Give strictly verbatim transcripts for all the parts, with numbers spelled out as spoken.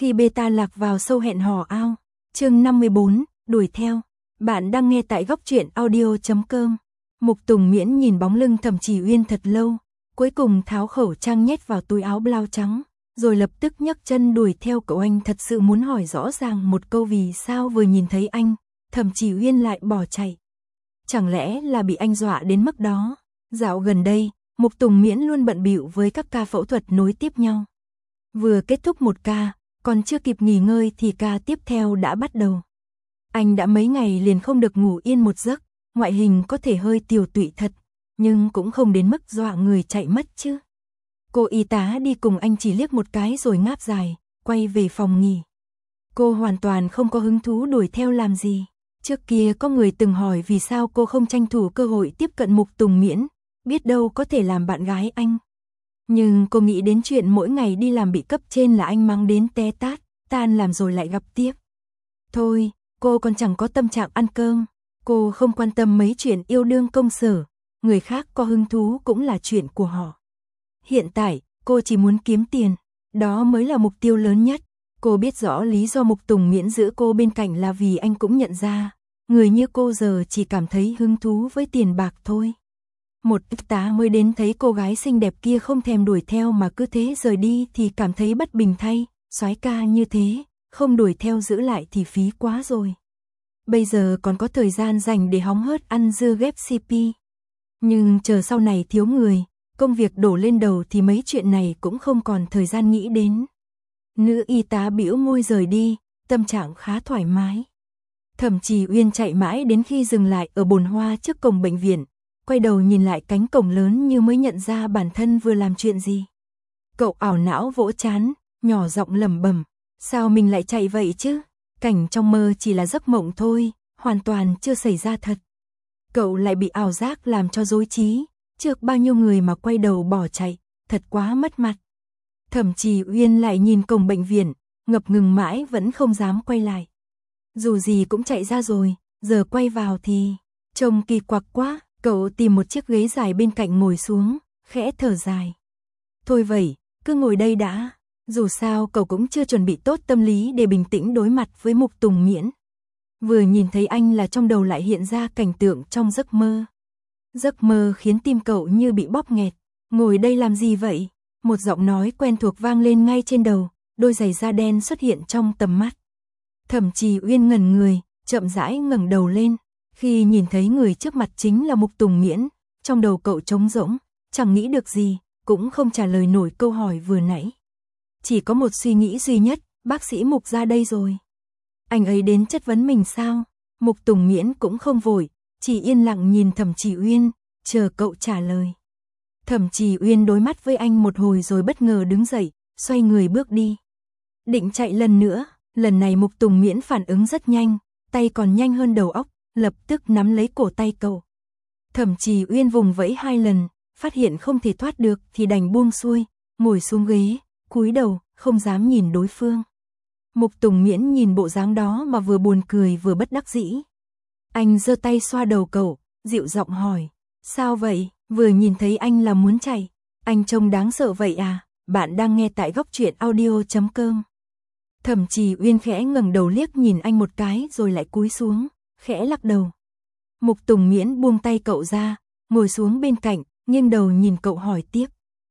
Khi beta lạc vào sâu hẹn hò ao. Chương năm mươi bốn, đuổi theo. Bạn đang nghe tại góc truyện audio chấm com. Mục Tùng Miễn nhìn bóng lưng Thẩm Chỉ Uyên thật lâu, cuối cùng tháo khẩu trang nhét vào túi áo blau trắng, rồi lập tức nhấc chân đuổi theo cậu. Anh thật sự muốn hỏi rõ ràng một câu, vì sao vừa nhìn thấy anh, Thẩm Chỉ Uyên lại bỏ chạy. Chẳng lẽ là bị anh dọa đến mức đó? Dạo gần đây, Mục Tùng Miễn luôn bận bịu với các ca phẫu thuật nối tiếp nhau. Vừa kết thúc một ca, còn chưa kịp nghỉ ngơi thì ca tiếp theo đã bắt đầu. Anh đã mấy ngày liền không được ngủ yên một giấc, ngoại hình có thể hơi tiều tụy thật, nhưng cũng không đến mức dọa người chạy mất chứ. Cô y tá đi cùng anh chỉ liếc một cái rồi ngáp dài, quay về phòng nghỉ. Cô hoàn toàn không có hứng thú đuổi theo làm gì. Trước kia có người từng hỏi vì sao cô không tranh thủ cơ hội tiếp cận Mục Tùng Miễn, biết đâu có thể làm bạn gái anh. Nhưng cô nghĩ đến chuyện mỗi ngày đi làm bị cấp trên là anh mắng đến té tát, tan làm rồi lại gặp tiếp. Thôi, cô còn chẳng có tâm trạng ăn cơm, cô không quan tâm mấy chuyện yêu đương công sở, người khác có hứng thú cũng là chuyện của họ. Hiện tại, cô chỉ muốn kiếm tiền, đó mới là mục tiêu lớn nhất. Cô biết rõ lý do Mục Tùng Miễn giữ cô bên cạnh là vì anh cũng nhận ra, người như cô giờ chỉ cảm thấy hứng thú với tiền bạc thôi. Một y tá mới đến thấy cô gái xinh đẹp kia không thèm đuổi theo mà cứ thế rời đi thì cảm thấy bất bình thay, soái ca như thế, không đuổi theo giữ lại thì phí quá rồi. Bây giờ còn có thời gian dành để hóng hớt ăn dưa ghép xê pê. Nhưng chờ sau này thiếu người, công việc đổ lên đầu thì mấy chuyện này cũng không còn thời gian nghĩ đến. Nữ y tá bĩu môi rời đi, tâm trạng khá thoải mái. Thẩm Chỉ Uyên chạy mãi đến khi dừng lại ở bồn hoa trước cổng bệnh viện, quay đầu nhìn lại cánh cổng lớn như mới nhận ra bản thân vừa làm chuyện gì. Cậu ảo não vỗ trán, nhỏ giọng lẩm bẩm, sao mình lại chạy vậy chứ? Cảnh trong mơ chỉ là giấc mộng thôi, hoàn toàn chưa xảy ra thật. Cậu lại bị ảo giác làm cho rối trí, trước bao nhiêu người mà quay đầu bỏ chạy, thật quá mất mặt. Thẩm Chỉ Uyên lại nhìn cổng bệnh viện, ngập ngừng mãi vẫn không dám quay lại. Dù gì cũng chạy ra rồi, giờ quay vào thì trông kỳ quặc quá. Cậu tìm một chiếc ghế dài bên cạnh ngồi xuống, khẽ thở dài. Thôi vậy, cứ ngồi đây đã. Dù sao cậu cũng chưa chuẩn bị tốt tâm lý để bình tĩnh đối mặt với Mục Tùng Miễn. Vừa nhìn thấy anh là trong đầu lại hiện ra cảnh tượng trong giấc mơ. Giấc mơ khiến tim cậu như bị bóp nghẹt. Ngồi đây làm gì vậy? Một giọng nói quen thuộc vang lên ngay trên đầu, đôi giày da đen xuất hiện trong tầm mắt. Thẩm Chỉ Uyên ngẩn người, chậm rãi ngẩng đầu lên. Khi nhìn thấy người trước mặt chính là Mục Tùng Miễn, trong đầu cậu trống rỗng, chẳng nghĩ được gì, cũng không trả lời nổi câu hỏi vừa nãy. Chỉ có một suy nghĩ duy nhất, bác sĩ Mục ra đây rồi. Anh ấy đến chất vấn mình sao? Mục Tùng Miễn cũng không vội, chỉ yên lặng nhìn Thẩm Chỉ Uyên, chờ cậu trả lời. Thẩm Chỉ Uyên đối mắt với anh một hồi rồi bất ngờ đứng dậy, xoay người bước đi. Định chạy lần nữa, lần này Mục Tùng Miễn phản ứng rất nhanh, tay còn nhanh hơn đầu óc, lập tức nắm lấy cổ tay cậu. Thẩm Chỉ Uyên vùng vẫy hai lần, phát hiện không thể thoát được thì đành buông xuôi, ngồi xuống ghế, cúi đầu, không dám nhìn đối phương. Mục Tùng Miễn nhìn bộ dáng đó mà vừa buồn cười vừa bất đắc dĩ. Anh giơ tay xoa đầu cậu, dịu giọng hỏi, sao vậy? Vừa nhìn thấy anh là muốn chạy, anh trông đáng sợ vậy à? Bạn đang nghe tại góc truyện audio chấm com. Thẩm Chỉ Uyên khẽ ngẩng đầu liếc nhìn anh một cái rồi lại cúi xuống, khẽ lắc đầu. Mục Tùng Miễn buông tay cậu ra, ngồi xuống bên cạnh, nghiêng đầu nhìn cậu hỏi tiếp.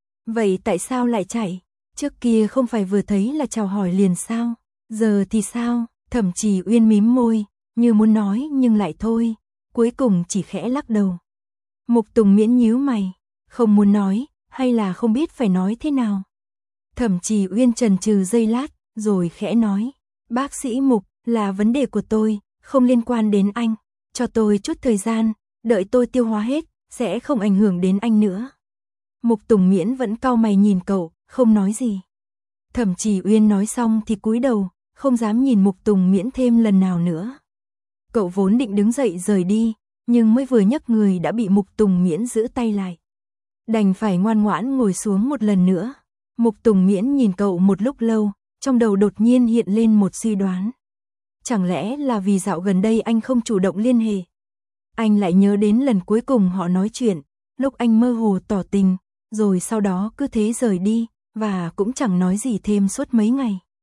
Vậy tại sao lại chạy? Trước kia không phải vừa thấy là chào hỏi liền sao? Giờ thì sao? Thẩm Chỉ Uyên mím môi, như muốn nói nhưng lại thôi, cuối cùng chỉ khẽ lắc đầu. Mục Tùng Miễn nhíu mày, không muốn nói, hay là không biết phải nói thế nào? Thẩm Chỉ Uyên chần chừ giây lát, rồi khẽ nói. Bác sĩ Mục, là vấn đề của tôi, không liên quan đến anh. Cho tôi chút thời gian, đợi tôi tiêu hóa hết, sẽ không ảnh hưởng đến anh nữa. Mục Tùng Miễn vẫn cau mày nhìn cậu, không nói gì. Thẩm Chỉ Uyên nói xong thì cúi đầu, không dám nhìn Mục Tùng Miễn thêm lần nào nữa. Cậu vốn định đứng dậy rời đi, nhưng mới vừa nhấc người đã bị Mục Tùng Miễn giữ tay lại. Đành phải ngoan ngoãn ngồi xuống một lần nữa. Mục Tùng Miễn nhìn cậu một lúc lâu, trong đầu đột nhiên hiện lên một suy đoán. Chẳng lẽ là vì dạo gần đây anh không chủ động liên hệ? Anh lại nhớ đến lần cuối cùng họ nói chuyện, lúc anh mơ hồ tỏ tình, rồi sau đó cứ thế rời đi, và cũng chẳng nói gì thêm suốt mấy ngày.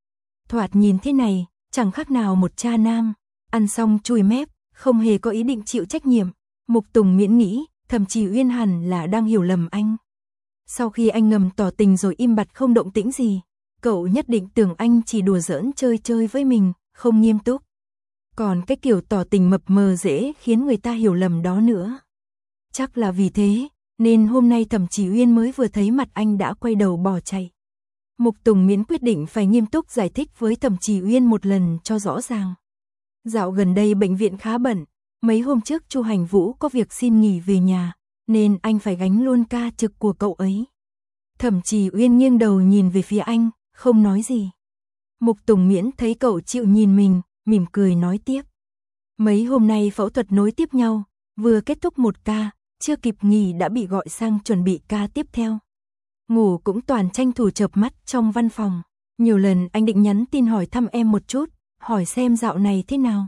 thoạt nhìn thế này, chẳng khác nào một cha nam, ăn xong chùi mép, không hề có ý định chịu trách nhiệm. Mục Tùng Miễn nghĩ, Thẩm Trì Uyên hẳn là đang hiểu lầm anh. Sau khi anh ngầm tỏ tình rồi im bặt không động tĩnh gì, cậu nhất định tưởng anh chỉ đùa giỡn chơi chơi với mình, không nghiêm túc. Còn cái kiểu tỏ tình mập mờ dễ khiến người ta hiểu lầm đó nữa. Chắc là vì thế, nên hôm nay Thẩm Trì Uyên mới vừa thấy mặt anh đã quay đầu bỏ chạy. Mục Tùng Miễn quyết định phải nghiêm túc giải thích với Thẩm Trì Uyên một lần cho rõ ràng. Dạo gần đây bệnh viện khá bận, mấy hôm trước Chu Hành Vũ có việc xin nghỉ về nhà, nên anh phải gánh luôn ca trực của cậu ấy. Thẩm Trì Uyên nghiêng đầu nhìn về phía anh, không nói gì. Mục Tùng Miễn thấy cậu chịu nhìn mình, mỉm cười nói tiếp. Mấy hôm nay phẫu thuật nối tiếp nhau, vừa kết thúc một ca, chưa kịp nghỉ đã bị gọi sang chuẩn bị ca tiếp theo. Ngủ cũng toàn tranh thủ chợp mắt trong văn phòng. Nhiều lần anh định nhắn tin hỏi thăm em một chút, hỏi xem dạo này thế nào.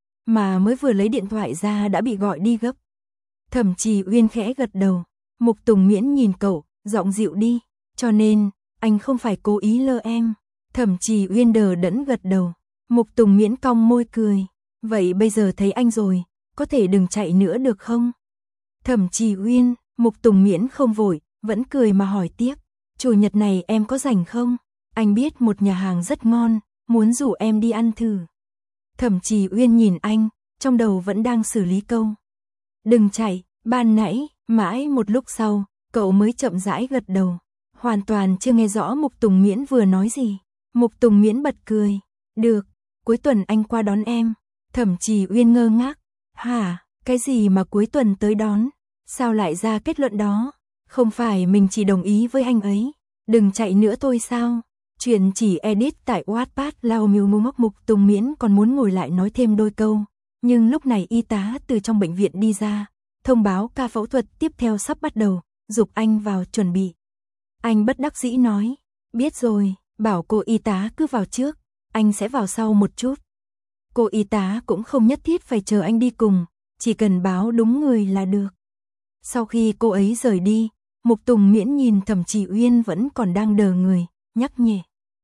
Mà mới vừa lấy điện thoại ra đã bị gọi đi gấp. Thẩm Trì Uyên khẽ gật đầu. Mục Tùng Miễn nhìn cậu, giọng dịu đi. Cho nên, anh không phải cố ý lơ em. Thẩm Trì Uyên đờ đẫn gật đầu. Mục Tùng Miễn cong môi cười. Vậy bây giờ thấy anh rồi, có thể đừng chạy nữa được không? Thẩm Trì Uyên, Mục Tùng Miễn không vội, vẫn cười mà hỏi tiếp. Chủ nhật này em có rảnh không? Anh biết một nhà hàng rất ngon, muốn rủ em đi ăn thử. Thẩm Trì Uyên nhìn anh, trong đầu vẫn đang xử lý câu. Đừng chạy, ban nãy, mãi một lúc sau, cậu mới chậm rãi gật đầu. Hoàn toàn chưa nghe rõ Mục Tùng Miễn vừa nói gì. Mục Tùng Miễn bật cười. Được, cuối tuần anh qua đón em. Thẩm Trì Uyên ngơ ngác. Hả, cái gì mà cuối tuần tới đón? Sao lại ra kết luận đó? Không phải mình chỉ đồng ý với anh ấy. Đừng chạy nữa thôi sao? Chuyện chỉ edit tại Wattpad. Lao miêu mô mốc. Mục Tùng Miễn còn muốn ngồi lại nói thêm đôi câu. Nhưng lúc này y tá từ trong bệnh viện đi ra, thông báo ca phẫu thuật tiếp theo sắp bắt đầu, giục anh vào chuẩn bị. Anh bất đắc dĩ nói, biết rồi, bảo cô y tá cứ vào trước, anh sẽ vào sau một chút. Cô y tá cũng không nhất thiết phải chờ anh đi cùng, chỉ cần báo đúng người là được. Sau khi cô ấy rời đi, Mục Tùng Miễn nhìn Thẩm Trì Uyên vẫn còn đang đờ người, nhắc nhẹ.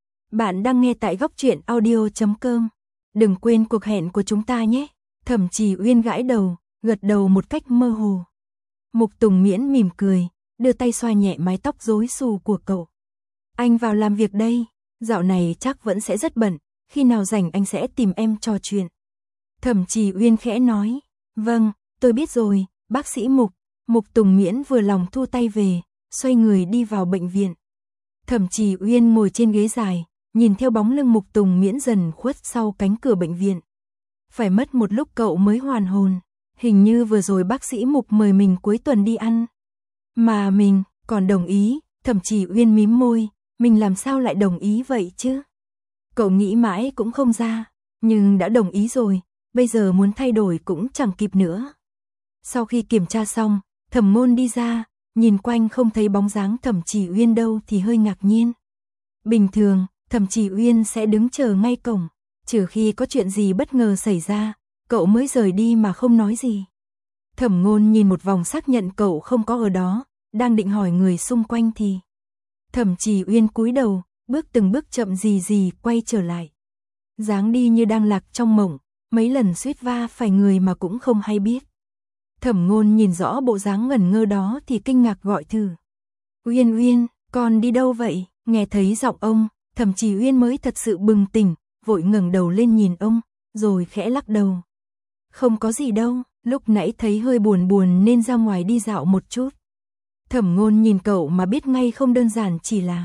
Bạn đang nghe tại góc truyện audio chấm com. Đừng quên cuộc hẹn của chúng ta nhé. Thẩm Trì Uyên gãi đầu, gật đầu một cách mơ hồ. Mục Tùng Miễn mỉm cười, đưa tay xoa nhẹ mái tóc rối xù của cậu. Anh vào làm việc đây, dạo này chắc vẫn sẽ rất bận, khi nào rảnh anh sẽ tìm em trò chuyện. Thẩm Trì Uyên khẽ nói, vâng, tôi biết rồi, bác sĩ Mục. Mục Tùng Miễn vừa lòng thu tay về, xoay người đi vào bệnh viện. Thẩm Trì Uyên ngồi trên ghế dài, nhìn theo bóng lưng Mục Tùng Miễn dần khuất sau cánh cửa bệnh viện. Phải mất một lúc cậu mới hoàn hồn, hình như vừa rồi bác sĩ Mục mời mình cuối tuần đi ăn. Mà mình, còn đồng ý, Thẩm Trì Uyên mím môi, mình làm sao lại đồng ý vậy chứ? Cậu nghĩ mãi cũng không ra, nhưng đã đồng ý rồi, bây giờ muốn thay đổi cũng chẳng kịp nữa. Sau khi kiểm tra xong, Thẩm Ngôn đi ra, nhìn quanh không thấy bóng dáng Thẩm Trì Uyên đâu thì hơi ngạc nhiên. Bình thường, Thẩm Trì Uyên sẽ đứng chờ ngay cổng, trừ khi có chuyện gì bất ngờ xảy ra, cậu mới rời đi mà không nói gì. Thẩm Ngôn nhìn một vòng xác nhận cậu không có ở đó, đang định hỏi người xung quanh thì Thẩm Trì Uyên cúi đầu, bước từng bước chậm gì gì quay trở lại. Dáng đi như đang lạc trong mộng, mấy lần suýt va phải người mà cũng không hay biết. Thẩm Ngôn nhìn rõ bộ dáng ngẩn ngơ đó thì kinh ngạc gọi thử. Uyên Uyên, con đi đâu vậy? Nghe thấy giọng ông, Thẩm Trì Uyên mới thật sự bừng tỉnh, vội ngẩng đầu lên nhìn ông, rồi khẽ lắc đầu. Không có gì đâu, lúc nãy thấy hơi buồn buồn nên ra ngoài đi dạo một chút. Thẩm Ngôn nhìn cậu mà biết ngay không đơn giản chỉ là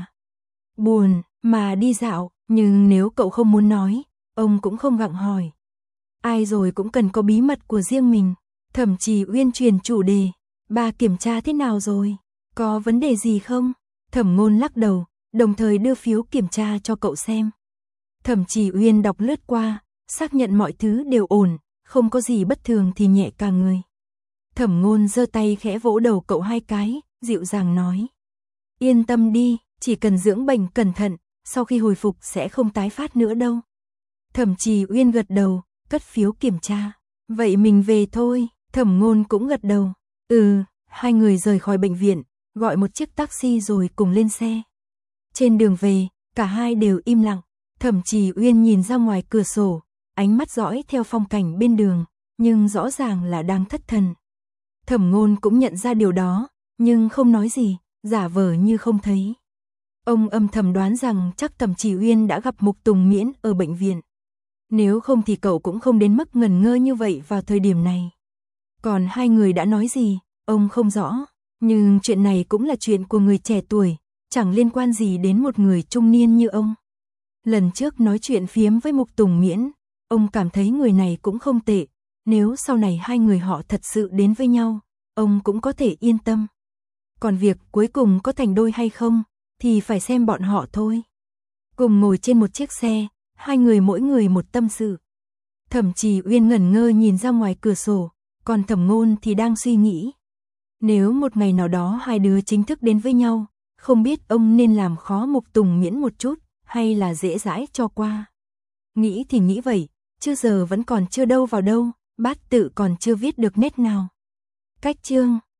buồn mà đi dạo, nhưng nếu cậu không muốn nói, ông cũng không gặng hỏi. Ai rồi cũng cần có bí mật của riêng mình. Thẩm Trì Uyên truyền chủ đề, bà kiểm tra thế nào rồi? Có vấn đề gì không? Thẩm Ngôn lắc đầu, đồng thời đưa phiếu kiểm tra cho cậu xem. Thẩm Trì Uyên đọc lướt qua, xác nhận mọi thứ đều ổn, không có gì bất thường thì nhẹ cả người. Thẩm Ngôn giơ tay khẽ vỗ đầu cậu hai cái, dịu dàng nói. Yên tâm đi, chỉ cần dưỡng bệnh cẩn thận, sau khi hồi phục sẽ không tái phát nữa đâu. Thẩm Trì Uyên gật đầu, cất phiếu kiểm tra. Vậy mình về thôi, Thẩm Ngôn cũng gật đầu. Ừ, hai người rời khỏi bệnh viện, gọi một chiếc taxi rồi cùng lên xe. Trên đường về, cả hai đều im lặng. Thẩm Trì Uyên nhìn ra ngoài cửa sổ, ánh mắt dõi theo phong cảnh bên đường, nhưng rõ ràng là đang thất thần. Thẩm Ngôn cũng nhận ra điều đó, nhưng không nói gì, giả vờ như không thấy. Ông âm thầm đoán rằng chắc Thẩm Trì Uyên đã gặp Mục Tùng Miễn ở bệnh viện. Nếu không thì cậu cũng không đến mức ngẩn ngơ như vậy vào thời điểm này. Còn hai người đã nói gì, ông không rõ, nhưng chuyện này cũng là chuyện của người trẻ tuổi, chẳng liên quan gì đến một người trung niên như ông. Lần trước nói chuyện phiếm với Mục Tùng Miễn, ông cảm thấy người này cũng không tệ, nếu sau này hai người họ thật sự đến với nhau, ông cũng có thể yên tâm. Còn việc cuối cùng có thành đôi hay không, thì phải xem bọn họ thôi. Cùng ngồi trên một chiếc xe, hai người mỗi người một tâm sự. Thẩm Trì Uyên ngẩn ngơ nhìn ra ngoài cửa sổ, còn Thẩm Ngôn thì đang suy nghĩ. Nếu một ngày nào đó hai đứa chính thức đến với nhau, không biết ông nên làm khó Mục Tùng Miễn một chút, hay là dễ dãi cho qua. Nghĩ thì nghĩ vậy, chứ giờ vẫn còn chưa đâu vào đâu, bát tự còn chưa viết được nét nào. Cách chương